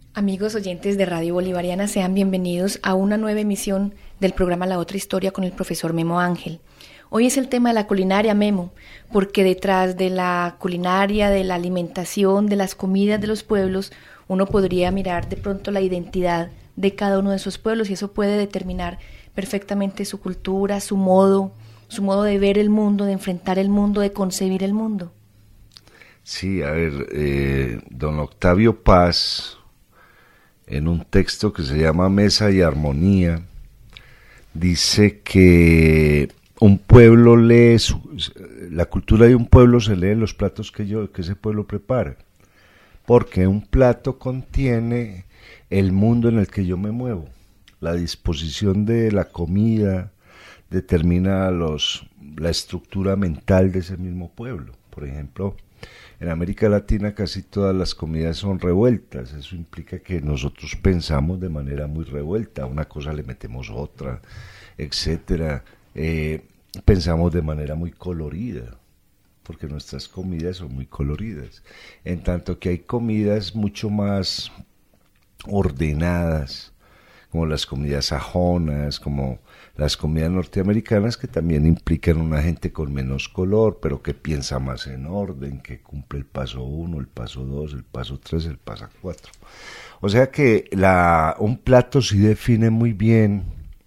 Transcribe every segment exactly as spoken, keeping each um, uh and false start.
Amigos oyentes de Radio Bolivariana, sean bienvenidos a una nueva emisión del programa La Otra Historia con el profesor Memo Ángel. Hoy es el tema de la culinaria, Memo, porque detrás de la culinaria, de la alimentación, de las comidas de los pueblos, uno podría mirar de pronto la identidad de cada uno de esos pueblos y eso puede determinar perfectamente su cultura, su modo, su modo de ver el mundo, de enfrentar el mundo, de concebir el mundo. Sí, a ver, eh, don Octavio Paz, en un texto que se llama Mesa y Armonía, dice que un pueblo lee, su, la cultura de un pueblo se lee en los platos que, yo, que ese pueblo prepara, porque un plato contiene el mundo en el que yo me muevo. La disposición de la comida determina los, la estructura mental de ese mismo pueblo. Por ejemplo, en América Latina casi todas las comidas son revueltas, eso implica que nosotros pensamos de manera muy revuelta, a una cosa le metemos otra, etcétera. Eh, pensamos de manera muy colorida, porque nuestras comidas son muy coloridas, en tanto que hay comidas mucho más ordenadas, como las comidas sajonas, como las comidas norteamericanas, que también implican una gente con menos color, pero que piensa más en orden, que cumple el paso uno, el paso dos, el paso tres, el paso cuatro. O sea que la, un plato sí define muy bien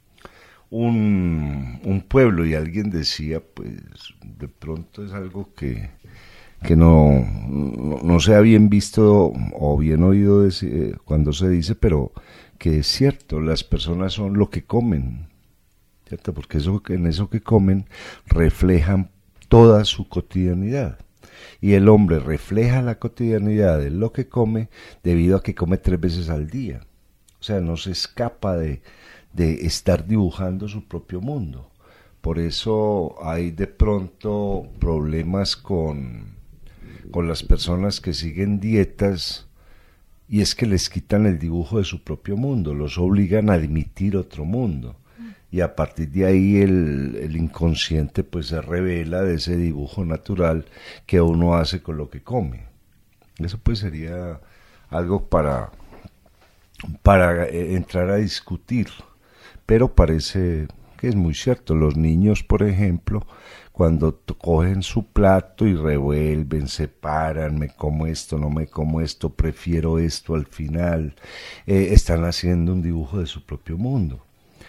un, un pueblo, y alguien decía, pues de pronto es algo que, que no, no, no sea bien visto o bien oído decir, cuando se dice, pero que es cierto, las personas son lo que comen, ¿cierto? Porque eso, en eso que comen reflejan toda su cotidianidad, y el hombre refleja la cotidianidad de lo que come debido a que come tres veces al día, o sea, no se escapa de, de estar dibujando su propio mundo. Por eso hay de pronto problemas con, con las personas que siguen dietas, y es que les quitan el dibujo de su propio mundo, los obligan a admitir otro mundo, y a partir de ahí el, el inconsciente pues se revela de ese dibujo natural que uno hace con lo que come. Eso pues sería algo para, para entrar a discutir, pero parece que es muy cierto. Los niños, por ejemplo, cuando cogen su plato y revuelven, separan, me como esto, no me como esto, prefiero esto al final, eh, están haciendo un dibujo de su propio mundo.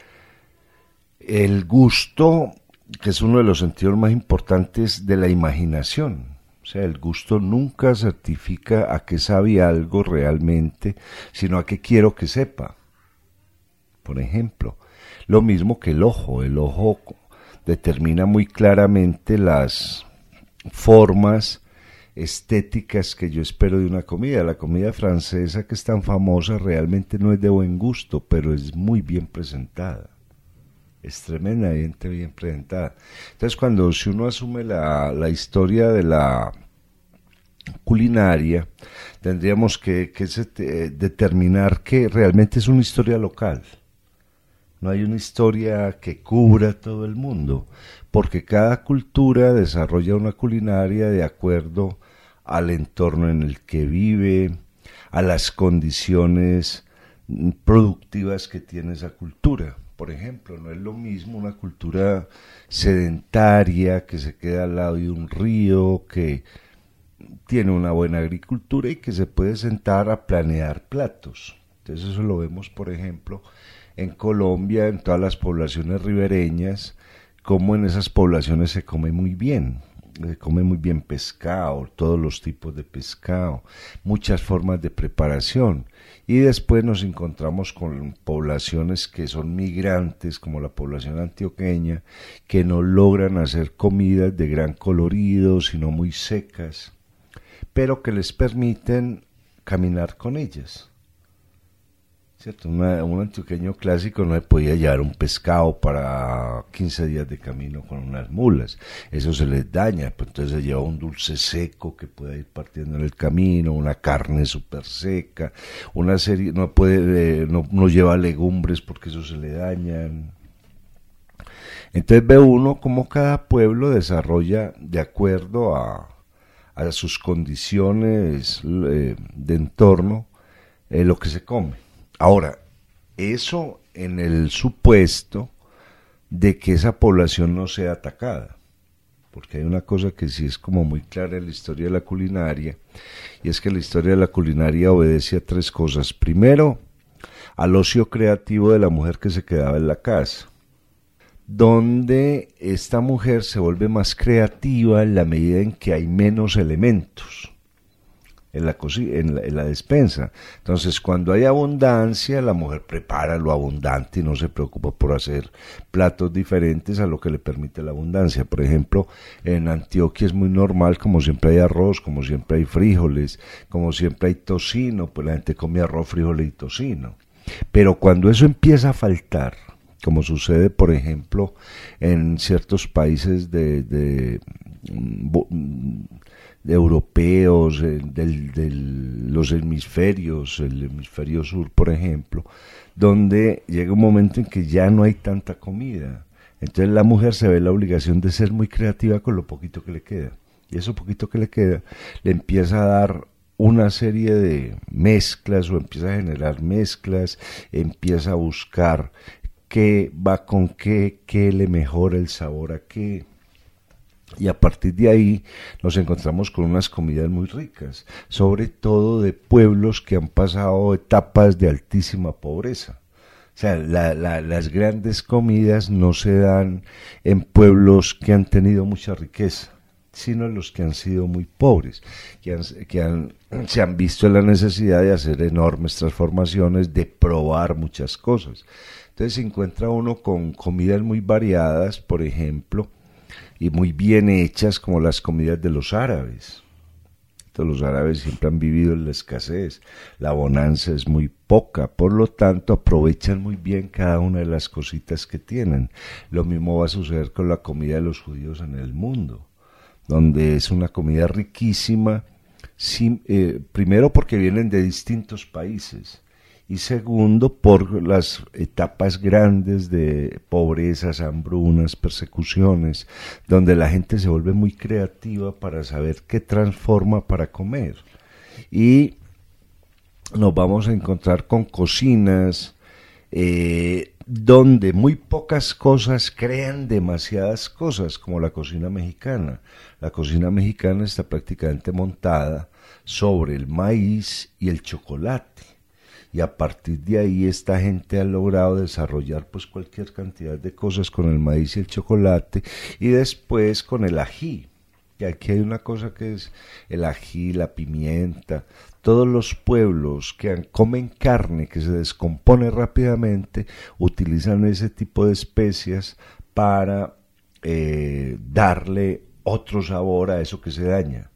El gusto, que es uno de los sentidos más importantes de la imaginación, o sea, el gusto nunca certifica a qué sabe algo realmente, sino a qué quiero que sepa. Por ejemplo, lo mismo que el ojo, el ojo determina muy claramente las formas estéticas que yo espero de una comida. La comida francesa, que es tan famosa, realmente no es de buen gusto, pero es muy bien presentada, es tremendamente bien presentada. Entonces, cuando si uno asume la, la historia de la culinaria, tendríamos que, que se, eh, determinar que realmente es una historia local. No hay una historia que cubra todo el mundo, porque cada cultura desarrolla una culinaria de acuerdo al entorno en el que vive, a las condiciones productivas que tiene esa cultura. Por ejemplo, no es lo mismo una cultura sedentaria que se queda al lado de un río, que tiene una buena agricultura y que se puede sentar a planear platos. Entonces eso lo vemos, por ejemplo, en Colombia, en todas las poblaciones ribereñas, como en esas poblaciones se come muy bien, se come muy bien pescado, todos los tipos de pescado, muchas formas de preparación, y después nos encontramos con poblaciones que son migrantes, como la población antioqueña, que no logran hacer comidas de gran colorido, sino muy secas, pero que les permiten caminar con ellas. ¿Cierto? Una, un antioqueño clásico no le podía llevar un pescado para quince días de camino con unas mulas, eso se les daña, pues entonces se lleva un dulce seco que puede ir partiendo en el camino, una carne súper seca, una serie, no puede, eh, no, no lleva legumbres porque eso se le dañan. Entonces ve uno cómo cada pueblo desarrolla de acuerdo a, a sus condiciones eh, de entorno, eh, lo que se come. Ahora, eso en el supuesto de que esa población no sea atacada, porque hay una cosa que sí es como muy clara en la historia de la culinaria, y es que la historia de la culinaria obedece a tres cosas. Primero, al ocio creativo de la mujer que se quedaba en la casa, donde esta mujer se vuelve más creativa en la medida en que hay menos elementos en la, en la, en la despensa. Entonces, cuando hay abundancia, la mujer prepara lo abundante y no se preocupa por hacer platos diferentes a lo que le permite la abundancia. Por ejemplo, en Antioquia es muy normal, como siempre hay arroz, como siempre hay frijoles, como siempre hay tocino, pues la gente come arroz, frijoles y tocino. Pero cuando eso empieza a faltar, como sucede, por ejemplo, en ciertos países de, de, de europeos, de, de los hemisferios, el hemisferio sur, por ejemplo, donde llega un momento en que ya no hay tanta comida. Entonces la mujer se ve la obligación de ser muy creativa con lo poquito que le queda. Y eso poquito que le queda le empieza a dar una serie de mezclas, o empieza a generar mezclas, empieza a buscar qué va con qué, qué le mejora el sabor a qué. Y a partir de ahí nos encontramos con unas comidas muy ricas, sobre todo de pueblos que han pasado etapas de altísima pobreza. O sea, la, la, las grandes comidas no se dan en pueblos que han tenido mucha riqueza, sino en los que han sido muy pobres, que, han, que han, se han visto en la necesidad de hacer enormes transformaciones, de probar muchas cosas. Entonces se encuentra uno con comidas muy variadas, por ejemplo, y muy bien hechas, como las comidas de los árabes. Entonces, los árabes siempre han vivido en la escasez, la bonanza es muy poca, por lo tanto aprovechan muy bien cada una de las cositas que tienen. Lo mismo va a suceder con la comida de los judíos en el mundo, donde es una comida riquísima, sin, eh, primero porque vienen de distintos países, y segundo por las etapas grandes de pobrezas, hambrunas, persecuciones, donde la gente se vuelve muy creativa para saber qué transforma para comer. Y nos vamos a encontrar con cocinas eh, donde muy pocas cosas crean demasiadas cosas, como la cocina mexicana. La cocina mexicana está prácticamente montada sobre el maíz y el chocolate. Y a partir de ahí esta gente ha logrado desarrollar pues cualquier cantidad de cosas con el maíz y el chocolate, y después con el ají. Y aquí hay una cosa que es el ají, la pimienta. Todos los pueblos que han, comen carne que se descompone rápidamente utilizan ese tipo de especias para eh, darle otro sabor a eso que se daña.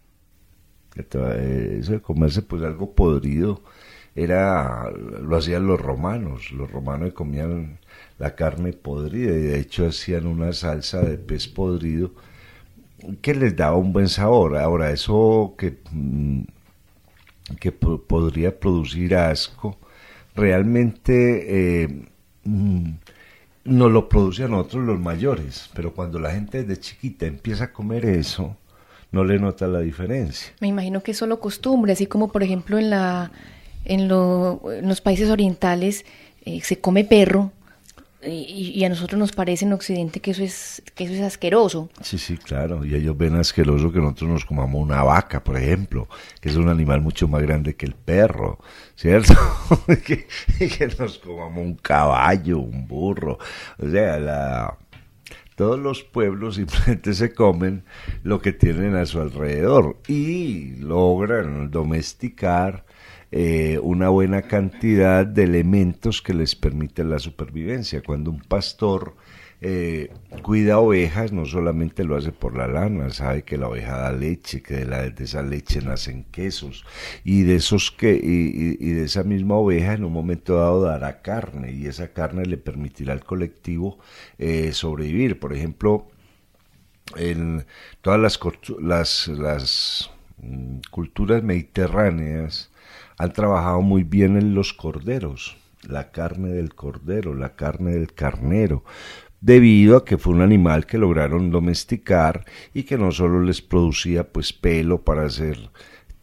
Eso de comerse pues algo podrido era, lo hacían los romanos. Los romanos comían la carne podrida y de hecho hacían una salsa de pez podrido que les daba un buen sabor. Ahora, eso que, que p- podría producir asco, realmente eh, nos lo produce a nosotros los mayores, pero cuando la gente desde chiquita empieza a comer eso, no le nota la diferencia. Me imagino que es solo costumbre, así como por ejemplo en la en, lo, en los países orientales eh, se come perro y, y a nosotros nos parece en Occidente que eso es que eso es asqueroso. Sí, sí, claro, y ellos ven asqueroso que nosotros nos comamos una vaca, por ejemplo, que es un animal mucho más grande que el perro, ¿cierto? que, que nos comamos un caballo, un burro, o sea, la... Todos los pueblos simplemente se comen lo que tienen a su alrededor y logran domesticar eh, una buena cantidad de elementos que les permiten la supervivencia. Cuando un pastor eh, cuida ovejas, no solamente lo hace por la lana, sabe que la oveja da leche, que de, la, de esa leche nacen quesos, y de esos que y, y, y de esa misma oveja en un momento dado dará carne, y esa carne le permitirá al colectivo eh, sobrevivir. Por ejemplo, en todas las, las, las mm, culturas mediterráneas han trabajado muy bien en los corderos, la carne del cordero, la carne del carnero, debido a que fue un animal que lograron domesticar y que no solo les producía pues pelo para hacer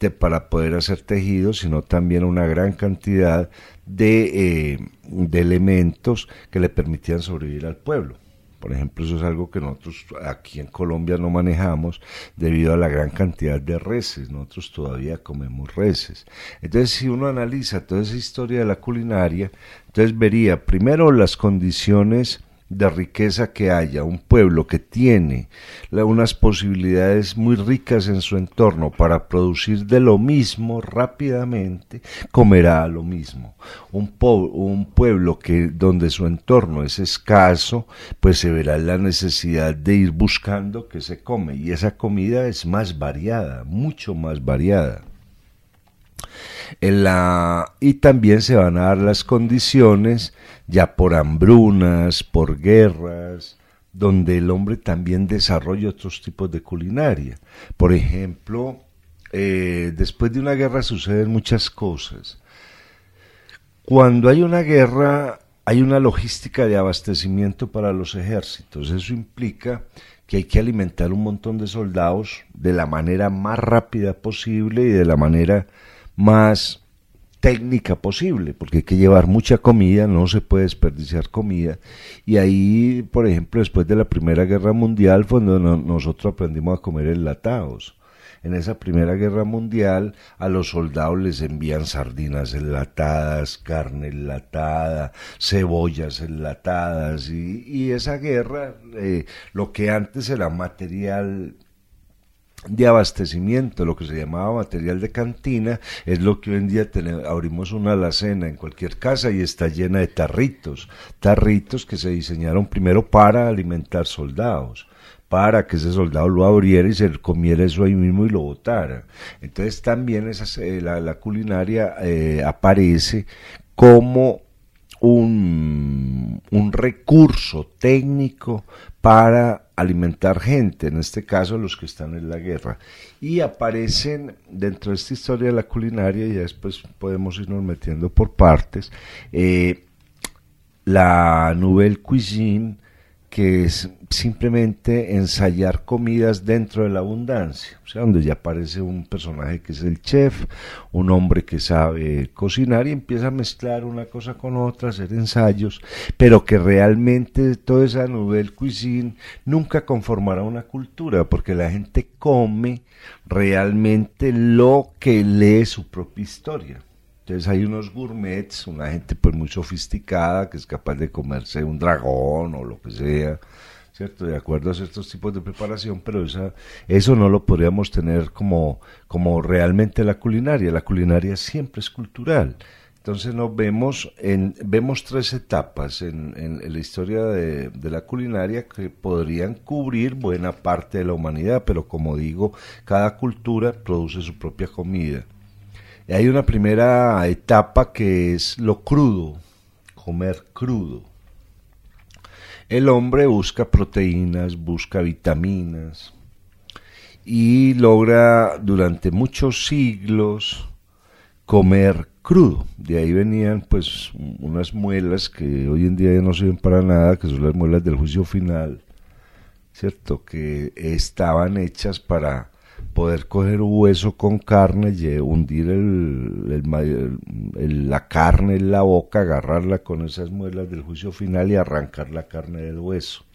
solamente para poder hacer tejidos, sino también una gran cantidad de, eh, de elementos que le permitían sobrevivir al pueblo. Por ejemplo, eso es algo que nosotros aquí en Colombia no manejamos debido a la gran cantidad de reses. Nosotros todavía comemos reses. Entonces, si uno analiza toda esa historia de la culinaria, entonces vería primero las condiciones de riqueza que haya, un pueblo que tiene la, unas posibilidades muy ricas en su entorno para producir de lo mismo rápidamente, comerá lo mismo. Un, po- un pueblo que donde su entorno es escaso, pues se verá la necesidad de ir buscando qué se come, y esa comida es más variada, mucho más variada. En la, y también se van a dar las condiciones ya por hambrunas, por guerras, donde el hombre también desarrolla otros tipos de culinaria. Por ejemplo, eh, después de una guerra suceden muchas cosas. Cuando hay una guerra hay una logística de abastecimiento para los ejércitos. Eso implica que hay que alimentar un montón de soldados de la manera más rápida posible y de la manera más técnica posible, porque hay que llevar mucha comida, no se puede desperdiciar comida, y ahí, por ejemplo, después de la Primera Guerra Mundial fue donde no, nosotros aprendimos a comer enlatados. En esa Primera Guerra Mundial a los soldados les envían sardinas enlatadas, carne enlatada, cebollas enlatadas, y, y esa guerra, eh, lo que antes era material de abastecimiento, lo que se llamaba material de cantina, es lo que hoy en día tenemos, abrimos una alacena en cualquier casa y está llena de tarritos, tarritos que se diseñaron primero para alimentar soldados, para que ese soldado lo abriera y se comiera eso ahí mismo y lo botara. Entonces también esa, eh, la, la culinaria eh, aparece como un, un recurso técnico para alimentar gente, en este caso los que están en la guerra, y aparecen dentro de esta historia de la culinaria, y ya después podemos irnos metiendo por partes, eh, la Nouvelle Cuisine, que es simplemente ensayar comidas dentro de la abundancia, o sea, donde ya aparece un personaje que es el chef, un hombre que sabe cocinar y empieza a mezclar una cosa con otra, hacer ensayos, pero que realmente toda esa Nouvelle Cuisine nunca conformará una cultura, porque la gente come realmente lo que lee su propia historia. Entonces hay unos gourmets, una gente pues muy sofisticada que es capaz de comerse un dragón o lo que sea, ¿cierto? De acuerdo a ciertos tipos de preparación, pero esa, eso no lo podríamos tener como, como realmente la culinaria. La culinaria siempre es cultural. Entonces nos vemos, en, vemos tres etapas en, en, en la historia de, de la culinaria que podrían cubrir buena parte de la humanidad, pero como digo, cada cultura produce su propia comida. Hay una primera etapa que es lo crudo, comer crudo. El hombre busca proteínas, busca vitaminas y logra durante muchos siglos comer crudo. De ahí venían pues unas muelas que hoy en día ya no sirven para nada, que son las muelas del juicio final, ¿cierto? Que estaban hechas para poder coger un hueso con carne, hundir el, el, el, la carne en la boca, agarrarla con esas muelas del juicio final y arrancar la carne del hueso.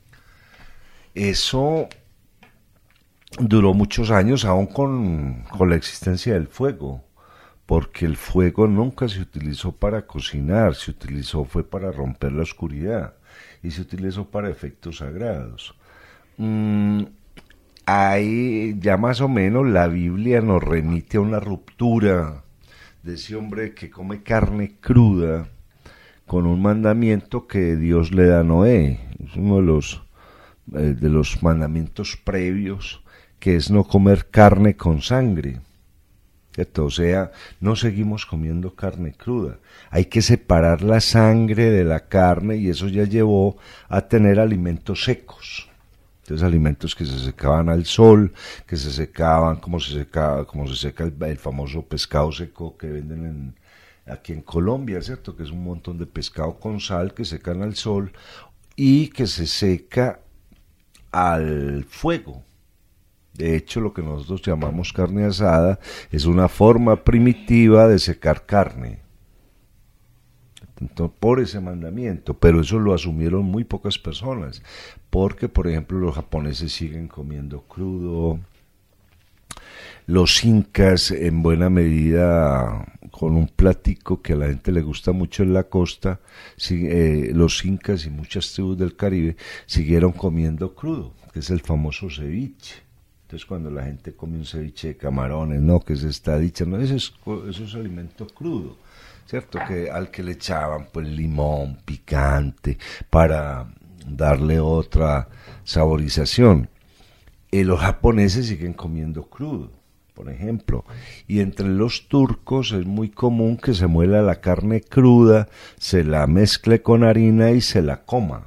Eso duró muchos años, aún con, con la existencia del fuego, porque el fuego nunca se utilizó para cocinar, se utilizó fue para romper la oscuridad y se utilizó para efectos sagrados. Mm, Ahí ya más o menos la Biblia nos remite a una ruptura de ese hombre que come carne cruda con un mandamiento que Dios le da a Noé. Es uno de los, eh, de los mandamientos previos, que es no comer carne con sangre. ¿Cierto? O sea, no seguimos comiendo carne cruda. Hay que separar la sangre de la carne y eso ya llevó a tener alimentos secos. Entonces alimentos que se secaban al sol, que se secaban como se seca, como se seca el, el famoso pescado seco que venden en, aquí en Colombia, ¿cierto? Que es un montón de pescado con sal que secan al sol y que se seca al fuego. De hecho, lo que nosotros llamamos carne asada es una forma primitiva de secar carne. Entonces, por ese mandamiento, pero eso lo asumieron muy pocas personas, porque por ejemplo los japoneses siguen comiendo crudo, los incas en buena medida, con un platico que a la gente le gusta mucho en la costa, si, eh, los incas y muchas tribus del Caribe siguieron comiendo crudo, que es el famoso ceviche. Entonces cuando la gente come un ceviche de camarones, no, que es esta dicha, no, eso es, eso es alimento crudo, ¿cierto? Que al que le echaban pues limón, picante, para darle otra saborización. Eh, los japoneses siguen comiendo crudo, por ejemplo, y entre los turcos es muy común que se muela la carne cruda, se la mezcle con harina y se la coma.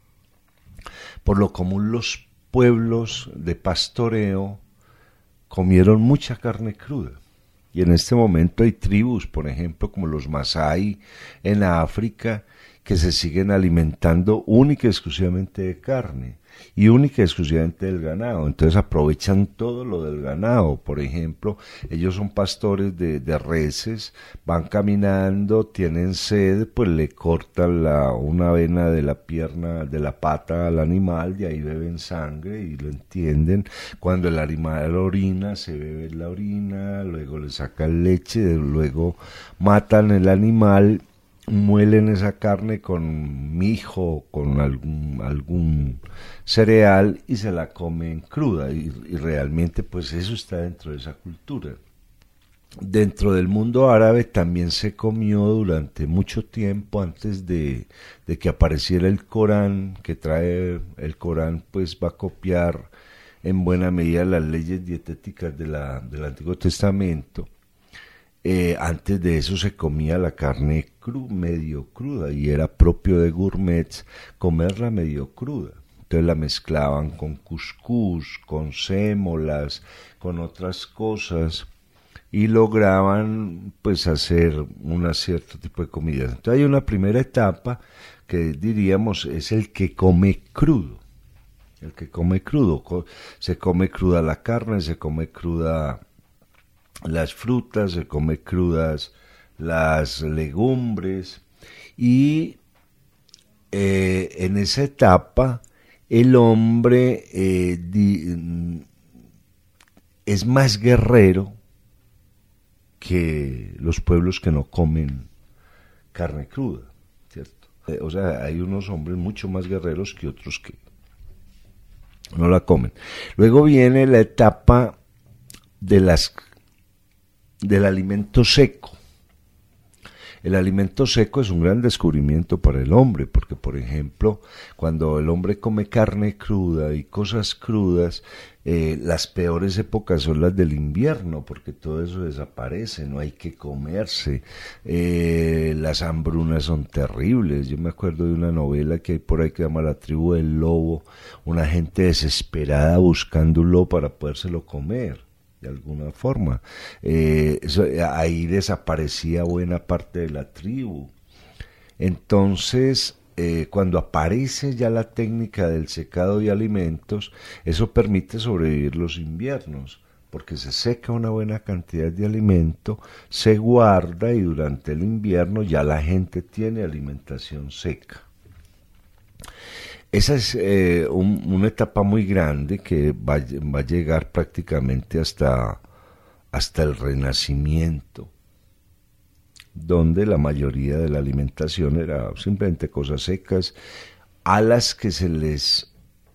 Por lo común los pueblos de pastoreo comieron mucha carne cruda. Y en este momento hay tribus, por ejemplo, como los Masái en África, que se siguen alimentando única y exclusivamente de carne y única y exclusivamente del ganado. Entonces aprovechan todo lo del ganado. Por ejemplo, ellos son pastores de, de reses, van caminando, tienen sed, pues le cortan la, una vena de la pierna, de la pata al animal, de ahí beben sangre y lo entienden. Cuando el animal orina, se bebe la orina, luego le sacan leche, luego matan el animal, muelen esa carne con mijo, con algún, algún cereal y se la comen cruda y, y realmente pues eso está dentro de esa cultura. Dentro del mundo árabe también se comió durante mucho tiempo antes de, de que apareciera el Corán, que trae el Corán pues va a copiar en buena medida las leyes dietéticas de la, del Antiguo Testamento. Eh, antes de eso se comía la carne cru, medio cruda y era propio de gourmets comerla medio cruda. Entonces la mezclaban con cuscús, con sémolas, con otras cosas y lograban pues hacer un cierto tipo de comida. Entonces hay una primera etapa que diríamos es el que come crudo. El que come crudo, se come cruda la carne, se come cruda las frutas, se come crudas las legumbres y eh, en esa etapa el hombre eh, di, es más guerrero que los pueblos que no comen carne cruda, ¿cierto? Eh, o sea, hay unos hombres mucho más guerreros que otros que no la comen. Luego viene la etapa de las del alimento seco. El alimento seco es un gran descubrimiento para el hombre, porque por ejemplo, cuando el hombre come carne cruda y cosas crudas, eh, las peores épocas son las del invierno, porque todo eso desaparece, no hay que comerse, eh, las hambrunas son terribles. Yo me acuerdo de una novela que hay por ahí que se llama La tribu del lobo, una gente desesperada buscando un lobo para podérselo comer. De alguna forma, eh, eso, ahí desaparecía buena parte de la tribu. Entonces, eh, cuando aparece ya la técnica del secado de alimentos, eso permite sobrevivir los inviernos, porque se seca una buena cantidad de alimento, se guarda y durante el invierno ya la gente tiene alimentación seca. Esa es eh, un, una etapa muy grande que va, va a llegar prácticamente hasta, hasta el Renacimiento, donde la mayoría de la alimentación era simplemente cosas secas, a las que se les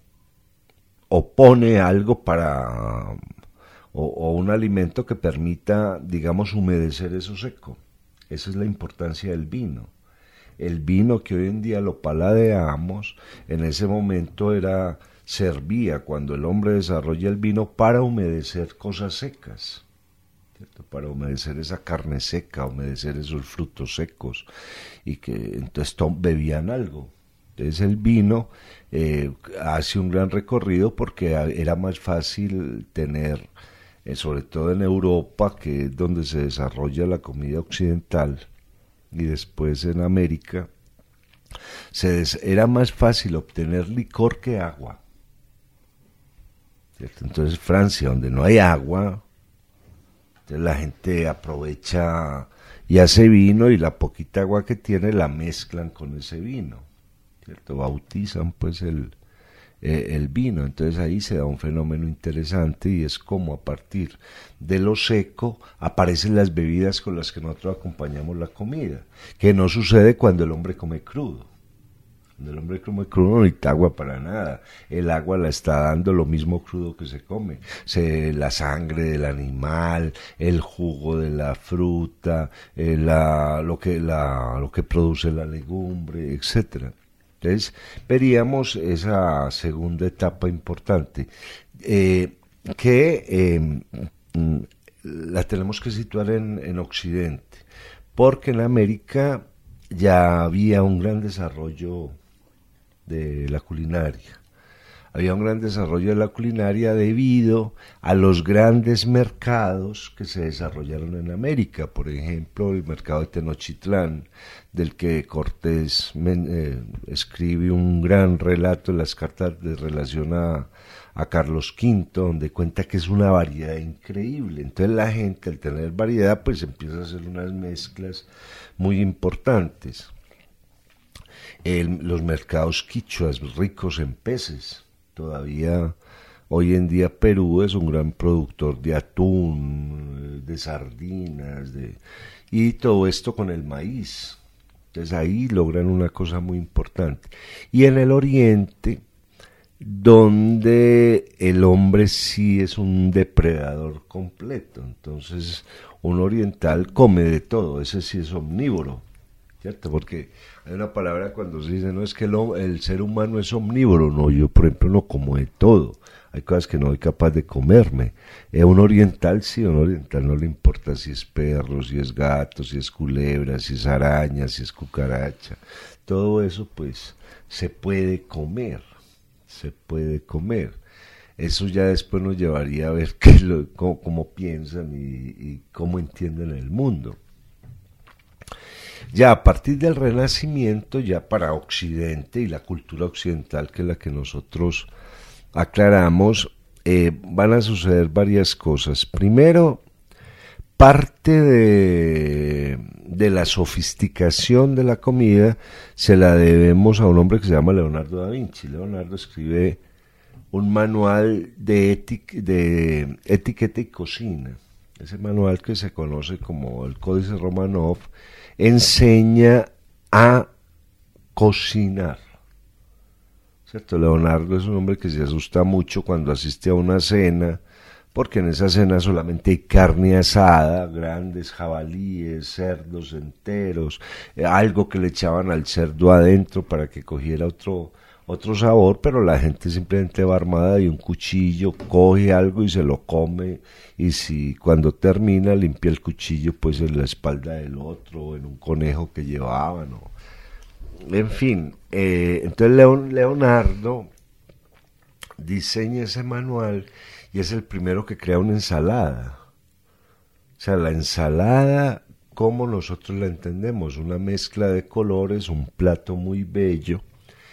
opone algo para, o, o un alimento que permita, digamos, humedecer eso seco. Esa es la importancia del vino. El vino que hoy en día lo paladeamos, en ese momento era servía cuando el hombre desarrolla el vino para humedecer cosas secas, ¿cierto? Para humedecer esa carne seca, humedecer esos frutos secos, y que entonces bebían algo. Entonces el vino eh, hace un gran recorrido porque era más fácil tener, eh, sobre todo en Europa, que es donde se desarrolla la comida occidental, y después en América, se des, era más fácil obtener licor que agua. ¿cierto? Entonces Francia, donde no hay agua, entonces la gente aprovecha y hace vino, y la poquita agua que tiene la mezclan con ese vino, ¿cierto? Bautizan pues el, eh, el vino. Entonces ahí se da un fenómeno interesante, y es como a partir de lo seco aparecen las bebidas con las que nosotros acompañamos la comida, que no sucede cuando el hombre come crudo. El hombre come crudo no necesita agua para nada. El agua la está dando lo mismo crudo que se come. Se, la sangre del animal, el jugo de la fruta, eh, la, lo, que, la, lo que produce la legumbre, etcétera. Entonces, veríamos esa segunda etapa importante, eh, que eh, la tenemos que situar en, en Occidente, porque en América ya había un gran desarrollo de la culinaria. Había un gran desarrollo de la culinaria debido a los grandes mercados que se desarrollaron en América. Por ejemplo, el mercado de Tenochtitlán, del que Cortés eh, escribe un gran relato en las cartas de relación a, a Carlos quinto, donde cuenta que es una variedad increíble. Entonces la gente, al tener variedad, pues empieza a hacer unas mezclas muy importantes. El, los mercados quichuas ricos en peces. Todavía hoy en día Perú es un gran productor de atún, de sardinas, de, y todo esto con el maíz. Entonces ahí logran una cosa muy importante. Y en el oriente, donde el hombre sí es un depredador completo, entonces un oriental come de todo, ese sí es omnívoro, ¿cierto? Porque hay una palabra cuando se dice, no, es que el, el ser humano es omnívoro. No, yo por ejemplo no como de todo, hay cosas que no soy capaz de comerme. Eh, un oriental sí, a un oriental no le importa si es perro, si es gato, si es culebra, si es araña, si es cucaracha, todo eso pues se puede comer, se puede comer. Eso ya después nos llevaría a ver qué lo, cómo, cómo piensan y, y cómo entienden el mundo. Ya a partir del Renacimiento, ya para Occidente y la cultura occidental, que es la que nosotros aclaramos, eh, van a suceder varias cosas. Primero, parte de, de la sofisticación de la comida se la debemos a un hombre que se llama Leonardo da Vinci. Leonardo escribe un manual de, etic, de etiqueta y cocina. Ese manual, que se conoce como el Códice Romanov, enseña a cocinar, ¿cierto? Leonardo es un hombre que se asusta mucho cuando asiste a una cena, porque en esa cena solamente hay carne asada, grandes jabalíes, cerdos enteros, eh, algo que le echaban al cerdo adentro para que cogiera otro, otro sabor, pero la gente simplemente va armada de un cuchillo, coge algo y se lo come, y si cuando termina limpia el cuchillo pues en la espalda del otro, o en un conejo que llevaban, o... en fin, eh, entonces Leon, Leonardo diseña ese manual y es el primero que crea una ensalada. O sea, la ensalada como nosotros la entendemos, una mezcla de colores, un plato muy bello.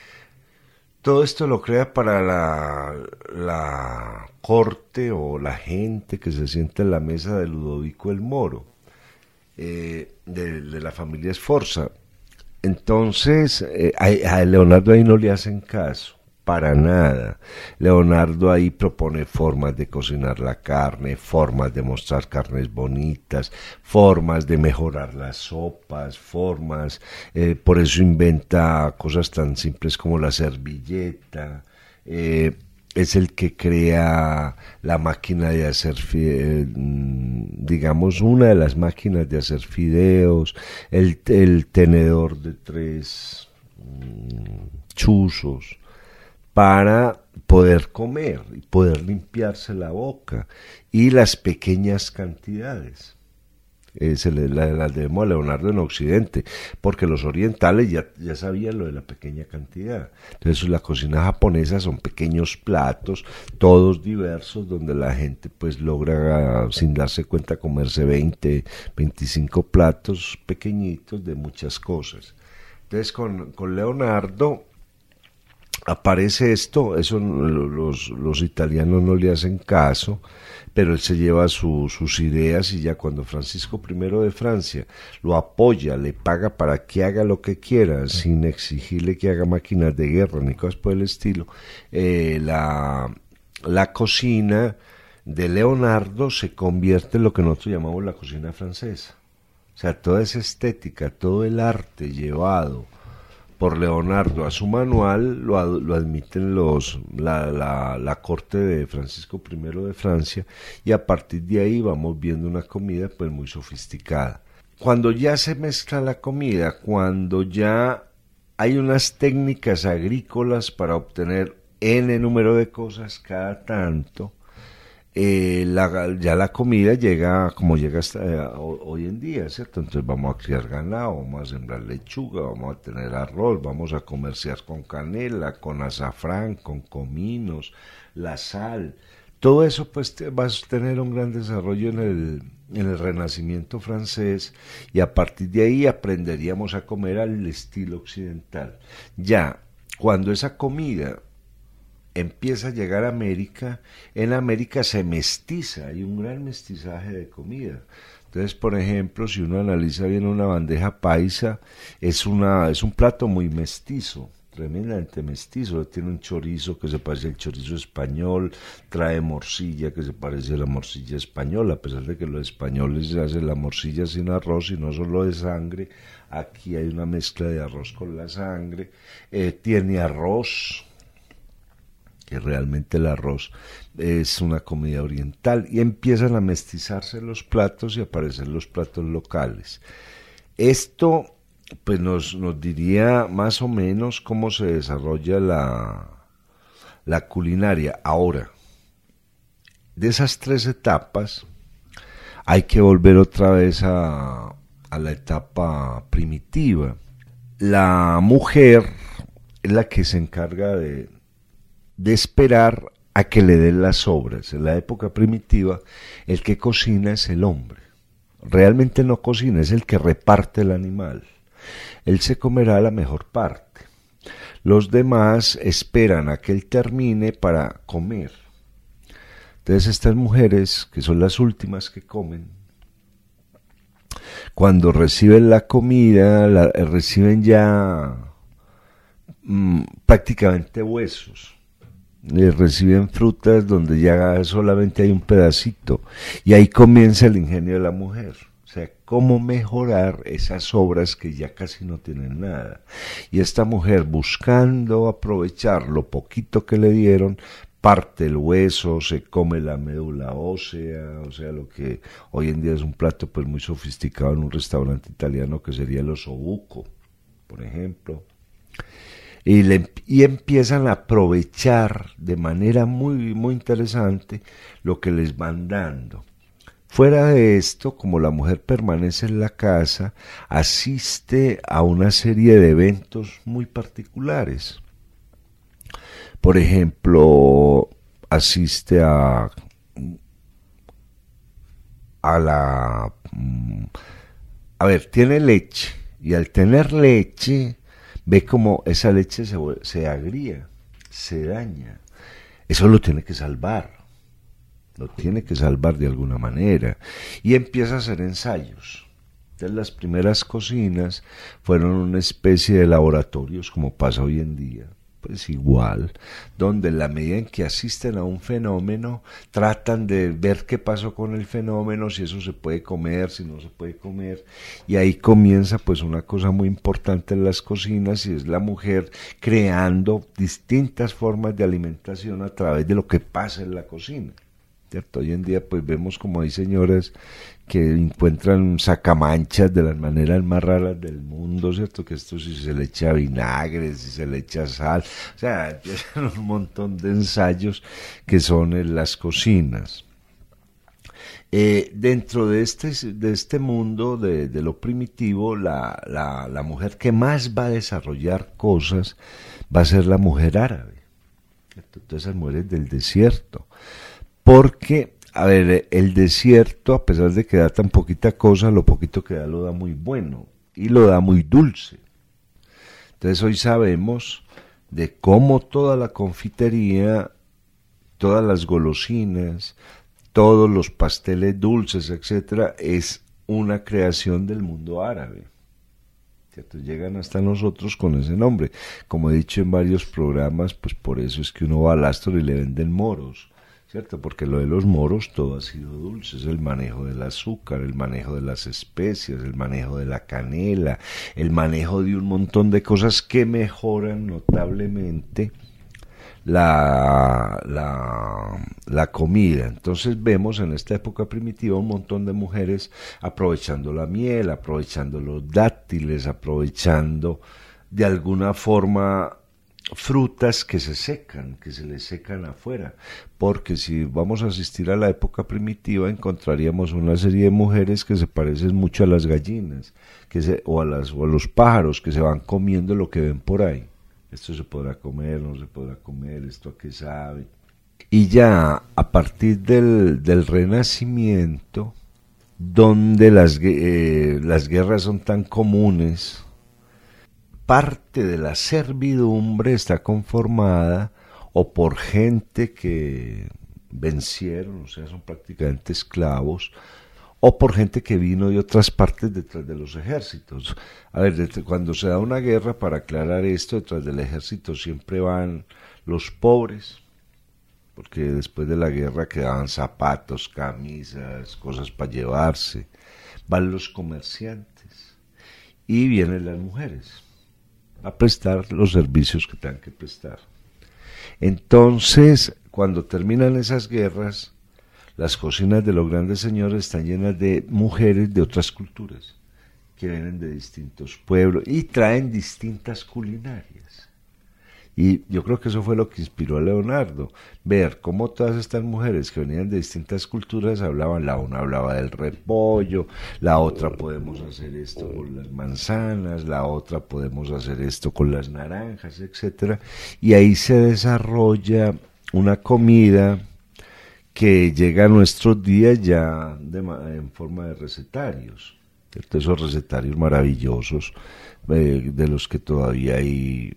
Todo esto lo crea para la, la corte o la gente que se sienta en la mesa de Ludovico el Moro, eh, de, de la familia Sforza. Entonces, eh, a, a Leonardo ahí no le hacen caso, para nada. Leonardo ahí propone formas de cocinar la carne, formas de mostrar carnes bonitas, formas de mejorar las sopas, formas, eh, por eso inventa cosas tan simples como la servilleta, eh, es el que crea la máquina de hacer, eh, digamos, una de las máquinas de hacer fideos, el, el tenedor de tres mm, chuzos, para poder comer y poder limpiarse la boca, y las pequeñas cantidades. Eh, se le, la, la debemos a Leonardo en Occidente, porque los orientales ya, ya sabían lo de la pequeña cantidad. Entonces la cocina japonesa son pequeños platos, todos diversos, donde la gente pues logra, sin darse cuenta, comerse veinte, veinticinco platos pequeñitos de muchas cosas. Entonces con, con Leonardo aparece esto, eso los, los italianos no le hacen caso, pero él se lleva su, sus ideas y ya cuando Francisco primero de Francia lo apoya, le paga para que haga lo que quiera, sin exigirle que haga máquinas de guerra ni cosas por el estilo, eh, la, la cocina de Leonardo se convierte en lo que nosotros llamamos la cocina francesa. O sea, toda esa estética, todo el arte llevado por Leonardo a su manual lo, ad, lo admiten los la, la, la corte de Francisco primero de Francia, y a partir de ahí vamos viendo una comida pues muy sofisticada. Cuando ya se mezcla la comida, cuando ya hay unas técnicas agrícolas para obtener n número de cosas cada tanto, Eh, la, ya la comida llega como llega hasta eh, hoy en día, ¿cierto? Entonces vamos a criar ganado, vamos a sembrar lechuga, vamos a tener arroz, vamos a comerciar con canela, con azafrán, con cominos, la sal. Todo eso pues te, va a tener un gran desarrollo en el, en el Renacimiento francés, y a partir de ahí aprenderíamos a comer al estilo occidental. Ya cuando esa comida empieza a llegar a América, en América se mestiza, hay un gran mestizaje de comida. Entonces, por ejemplo, si uno analiza bien una bandeja paisa, es, una, es un plato muy mestizo, tremendamente mestizo. Tiene un chorizo que se parece al chorizo español, trae morcilla que se parece a la morcilla española, a pesar de que los españoles hacen la morcilla sin arroz y no solo de sangre, aquí hay una mezcla de arroz con la sangre. Eh, tiene arroz, que realmente el arroz es una comida oriental, y empiezan a mestizarse los platos y aparecer los platos locales. Esto pues nos, nos diría más o menos cómo se desarrolla la, la culinaria. Ahora, de esas tres etapas hay que volver otra vez a, a la etapa primitiva. La mujer es la que se encarga de de esperar a que le den las sobras. En la época primitiva, el que cocina es el hombre. Realmente no cocina, es el que reparte el animal. Él se comerá la mejor parte. Los demás esperan a que él termine para comer. Entonces estas mujeres, que son las últimas que comen, cuando reciben la comida, la, reciben ya mmm, prácticamente huesos. Eh, reciben frutas donde ya solamente hay un pedacito, y ahí comienza el ingenio de la mujer. O sea, cómo mejorar esas sobras que ya casi no tienen nada. Y esta mujer, buscando aprovechar lo poquito que le dieron, parte el hueso, se come la médula ósea, o sea, lo que hoy en día es un plato pues muy sofisticado en un restaurante italiano, que sería el osobuco, por ejemplo. Y, le, y empiezan a aprovechar de manera muy, muy interesante lo que les van dando. Fuera de esto, como la mujer permanece en la casa, asiste a una serie de eventos muy particulares. Por ejemplo, asiste a, a la... A ver, tiene leche, y al tener leche ve como esa leche se, se agría, se daña. Eso lo tiene que salvar, lo tiene que salvar de alguna manera, y empieza a hacer ensayos. Entonces las primeras cocinas fueron una especie de laboratorios, como pasa hoy en día, pues igual, donde en la medida en que asisten a un fenómeno, tratan de ver qué pasó con el fenómeno, si eso se puede comer, si no se puede comer, y ahí comienza pues una cosa muy importante en las cocinas, y es la mujer creando distintas formas de alimentación a través de lo que pasa en la cocina, ¿cierto? Hoy en día pues vemos como hay señoras que encuentran sacamanchas de las maneras más raras del mundo, ¿cierto? Que esto si se le echa vinagre, si se le echa sal, o sea, empiezan un montón de ensayos que son en las cocinas. Eh, dentro de este, de este mundo de, de lo primitivo, la, la, la mujer que más va a desarrollar cosas va a ser la mujer árabe, ¿cierto? Todas esas mujeres del desierto, porque a ver, el desierto, a pesar de que da tan poquita cosa, lo poquito que da lo da muy bueno y lo da muy dulce. Entonces hoy sabemos de cómo toda la confitería, todas las golosinas, todos los pasteles dulces, etcétera, es una creación del mundo árabe. ¿Cierto? Llegan hasta nosotros con ese nombre. Como he dicho en varios programas, pues por eso es que uno va al Astor y le venden moros, ¿cierto? Porque lo de los moros todo ha sido dulce, es el manejo del azúcar, el manejo de las especias, el manejo de la canela, el manejo de un montón de cosas que mejoran notablemente La, la, la comida. Entonces vemos en esta época primitiva un montón de mujeres aprovechando la miel, aprovechando los dátiles, aprovechando de alguna forma frutas que se secan, que se les secan afuera, porque si vamos a asistir a la época primitiva encontraríamos una serie de mujeres que se parecen mucho a las gallinas, que se, o, a las, o a los pájaros, que se van comiendo lo que ven por ahí. Esto se podrá comer, no se podrá comer, esto a qué sabe. Y ya a partir del, del Renacimiento, donde las, eh, las guerras son tan comunes, parte de la servidumbre está conformada o por gente que vencieron, o sea, son prácticamente esclavos, o por gente que vino de otras partes detrás de los ejércitos. A ver, desde cuando se da una guerra, para aclarar esto, detrás del ejército siempre van los pobres, porque después de la guerra quedaban zapatos, camisas, cosas para llevarse, van los comerciantes y vienen las mujeres a prestar los servicios que tengan que prestar. Entonces, cuando terminan esas guerras, las cocinas de los grandes señores están llenas de mujeres de otras culturas, que vienen de distintos pueblos y traen distintas culinarias. Y yo creo que eso fue lo que inspiró a Leonardo, ver cómo todas estas mujeres que venían de distintas culturas hablaban, la una hablaba del repollo, la otra podemos hacer esto con las manzanas, la otra podemos hacer esto con las naranjas, etcétera. Y ahí se desarrolla una comida que llega a nuestros días ya de, en forma de recetarios, ¿cierto? Esos recetarios maravillosos eh, de los que todavía hay,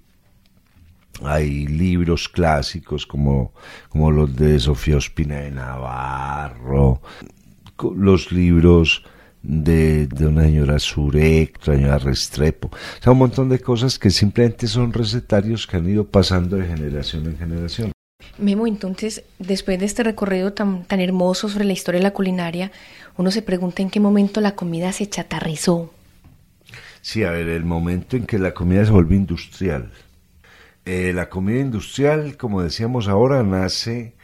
hay libros clásicos como, como los de Sofía Ospina de Navarro, los libros de, de una señora Surek, una señora Restrepo, o sea, un montón de cosas que simplemente son recetarios que han ido pasando de generación en generación. Memo, entonces, después de este recorrido tan, tan hermoso sobre la historia de la culinaria, uno se pregunta en qué momento la comida se chatarrizó. Sí, a ver, el momento en que la comida se volvió industrial. Eh, la comida industrial, como decíamos ahora, nace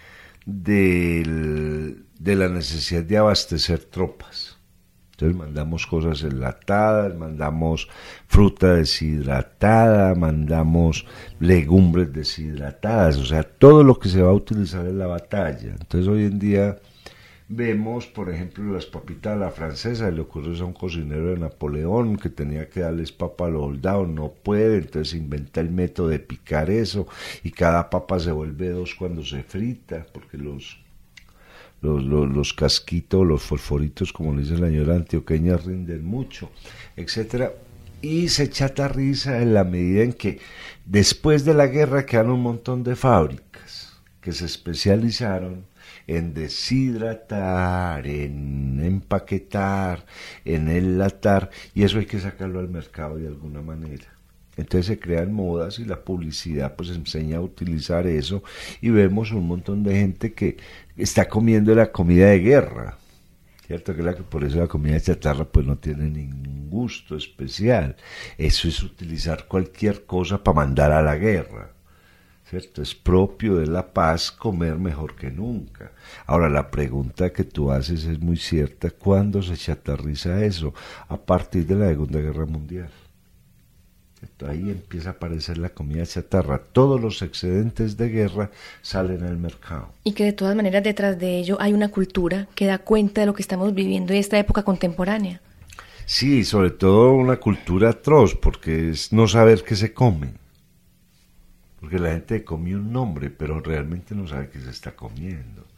del, de la necesidad de abastecer tropas. Entonces mandamos cosas enlatadas, mandamos fruta deshidratada, mandamos legumbres deshidratadas, o sea, todo lo que se va a utilizar en la batalla. Entonces hoy en día vemos, por ejemplo, las papitas a la francesa, le ocurrió a un cocinero de Napoleón que tenía que darles papa a los soldados, no puede, entonces inventa el método de picar eso, y cada papa se vuelve dos cuando se frita, porque los... Los, los, los casquitos, los fosforitos, como le dice la señora antioqueña, rinden mucho, etcétera. Y se chatarriza en la medida en que después de la guerra quedan un montón de fábricas que se especializaron en deshidratar, en empaquetar, en enlatar, y eso hay que sacarlo al mercado de alguna manera. Entonces se crean modas y la publicidad pues enseña a utilizar eso y vemos un montón de gente que está comiendo la comida de guerra, ¿cierto? Que la, por eso la comida chatarra pues no tiene ningún gusto especial. Eso es utilizar cualquier cosa para mandar a la guerra, ¿cierto? Es propio de la paz comer mejor que nunca. Ahora la pregunta que tú haces es muy cierta. ¿Cuándo se chatarriza eso? A partir de la Segunda Guerra Mundial. Ahí empieza a aparecer la comida chatarra. Todos los excedentes de guerra salen al mercado. Y que de todas maneras detrás de ello hay una cultura que da cuenta de lo que estamos viviendo en esta época contemporánea. Sí, sobre todo una cultura atroz, porque es no saber qué se come. Porque la gente come un nombre, pero realmente no sabe qué se está comiendo.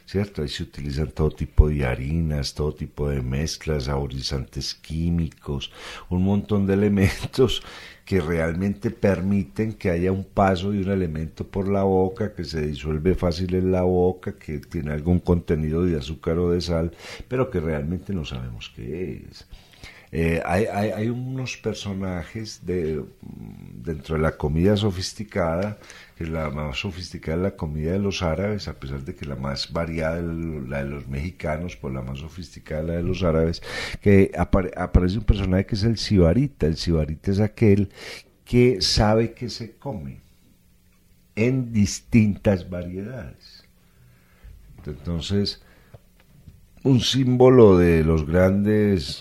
¿cierto? Ahí se utilizan todo tipo de harinas, todo tipo de mezclas, saborizantes químicos, un montón de elementos que realmente permiten que haya un paso de un elemento por la boca, que se disuelve fácil en la boca, que tiene algún contenido de azúcar o de sal, pero que realmente no sabemos qué es. Eh, hay, hay, hay unos personajes de, dentro de la comida sofisticada, que la más sofisticada es la comida de los árabes, a pesar de que la más variada es la de los mexicanos, pues la más sofisticada es la de los árabes, que apare, aparece un personaje que es el sibarita. El sibarita es aquel que sabe que se come en distintas variedades. Entonces, un símbolo de los grandes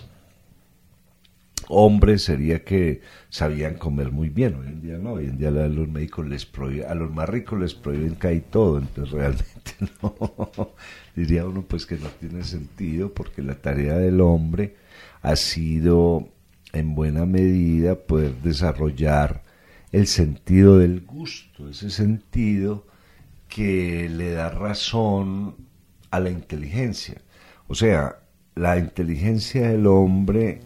hombres sería que sabían comer muy bien. Hoy en día no, hoy en día a los médicos les prohíben, a los más ricos les prohíben casi todo, entonces realmente no, diría uno pues que no tiene sentido, porque la tarea del hombre ha sido en buena medida poder desarrollar el sentido del gusto, ese sentido que le da razón a la inteligencia. O sea, la inteligencia del hombre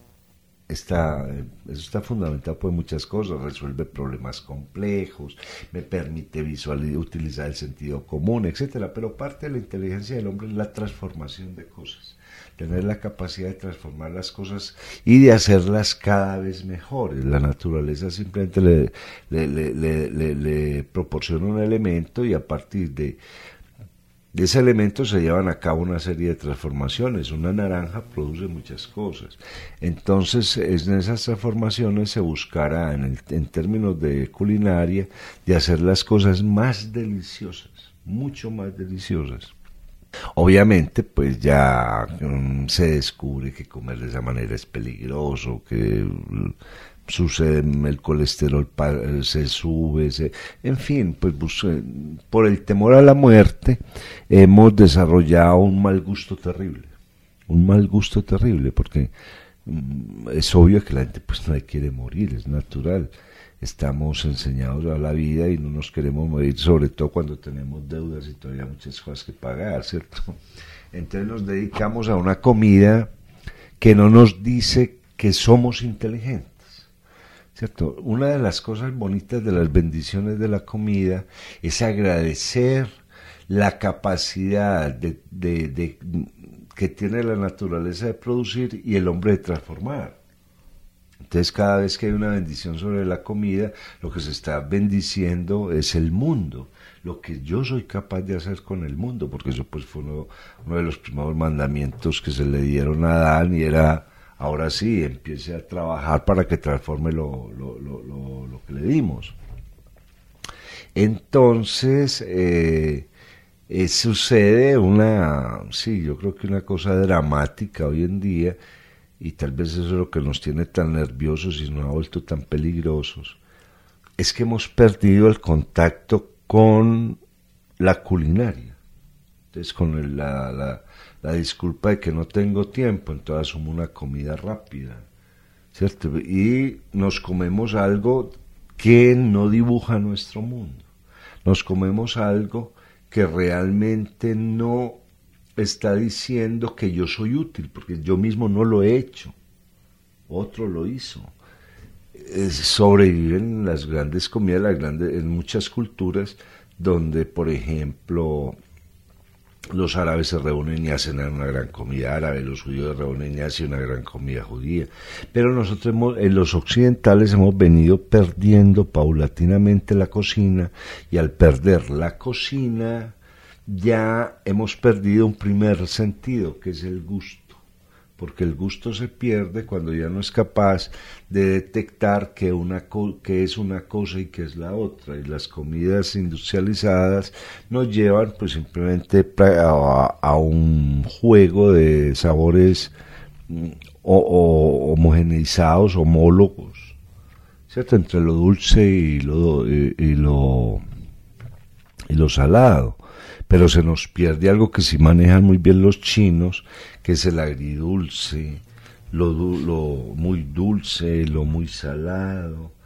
Está, eso está fundamentado por muchas cosas, resuelve problemas complejos, me permite visualizar, utilizar el sentido común, etcétera. Pero parte de la inteligencia del hombre es la transformación de cosas, tener la capacidad de transformar las cosas y de hacerlas cada vez mejores. La naturaleza simplemente le, le, le, le, le, le proporciona un elemento y a partir de De ese elemento se llevan a cabo una serie de transformaciones. Una naranja produce muchas cosas. Entonces, en esas transformaciones se buscará, en, el, en términos de culinaria, de hacer las cosas más deliciosas, mucho más deliciosas. Obviamente, pues ya um, se descubre que comer de esa manera es peligroso, que sucede, el colesterol se sube, se, en fin, pues por el temor a la muerte hemos desarrollado un mal gusto terrible, un mal gusto terrible, porque mm, es obvio que la gente pues no quiere morir, es natural, estamos enseñados a la vida y no nos queremos morir, sobre todo cuando tenemos deudas y todavía muchas cosas que pagar, ¿cierto? Entonces nos dedicamos a una comida que no nos dice que somos inteligentes. ¿Cierto? Una de las cosas bonitas de las bendiciones de la comida es agradecer la capacidad de, de, de, que tiene la naturaleza de producir y el hombre de transformar. Entonces, cada vez que hay una bendición sobre la comida, lo que se está bendiciendo es el mundo, lo que yo soy capaz de hacer con el mundo, porque eso pues fue uno, uno de los primeros mandamientos que se le dieron a Adán, y era: ahora sí, empiece a trabajar para que transforme lo, lo, lo, lo, lo que le dimos. Entonces, eh, eh, sucede una, sí, yo creo que una cosa dramática hoy en día, y tal vez eso es lo que nos tiene tan nerviosos y nos ha vuelto tan peligrosos, es que hemos perdido el contacto con la culinaria. Entonces, con el, la... la la disculpa de que no tengo tiempo, entonces asumo una comida rápida, ¿cierto? Y nos comemos algo que no dibuja nuestro mundo, nos comemos algo que realmente no está diciendo que yo soy útil, porque yo mismo no lo he hecho, otro lo hizo. Es, sobreviven las grandes comidas, las grandes, en muchas culturas donde, por ejemplo, los árabes se reúnen y hacen una gran comida árabe, los judíos se reúnen y hacen una gran comida judía. Pero nosotros hemos, en los occidentales hemos venido perdiendo paulatinamente la cocina, y al perder la cocina ya hemos perdido un primer sentido, que es el gusto. Porque el gusto se pierde cuando ya no es capaz de detectar que, una co- que es una cosa y que es la otra. Y las comidas industrializadas nos llevan pues simplemente a, a un juego de sabores o, o homogeneizados, homólogos, ¿cierto? Entre lo dulce y lo, y, y lo, y lo salado. Pero se nos pierde algo que sí manejan muy bien los chinos, que es el agridulce, lo, lo muy dulce, lo muy salado,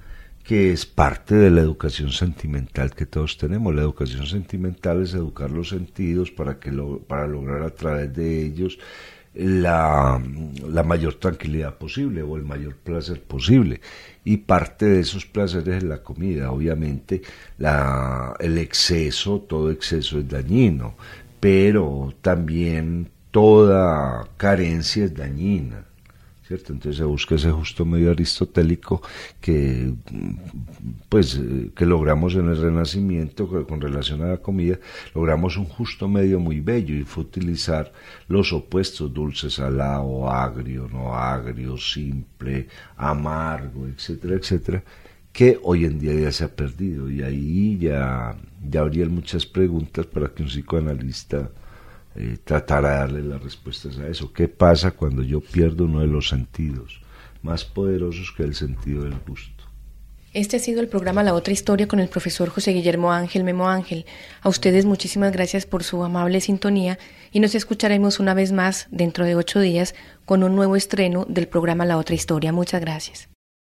que es parte de la educación sentimental que todos tenemos. La educación sentimental es educar los sentidos para, que lo, para lograr a través de ellos la, la mayor tranquilidad posible o el mayor placer posible. Y parte de esos placeres es la comida. Obviamente la, el exceso, todo exceso es dañino, pero también toda carencia es dañina, ¿cierto? Entonces se busca ese justo medio aristotélico que, pues, que logramos en el Renacimiento con relación a la comida. Logramos un justo medio muy bello y fue utilizar los opuestos: dulce, salado, agrio, no agrio, simple, amargo, etcétera, etcétera, que hoy en día ya se ha perdido. Y ahí ya, ya habrían muchas preguntas para que un psicoanalista Eh, tratar de darle las respuestas a eso. ¿Qué pasa cuando yo pierdo uno de los sentidos más poderosos que el sentido del gusto? Este ha sido el programa La Otra Historia con el profesor José Guillermo Ángel Memo Ángel. A ustedes muchísimas gracias por su amable sintonía y nos escucharemos una vez más dentro de ocho días con un nuevo estreno del programa La Otra Historia. Muchas gracias.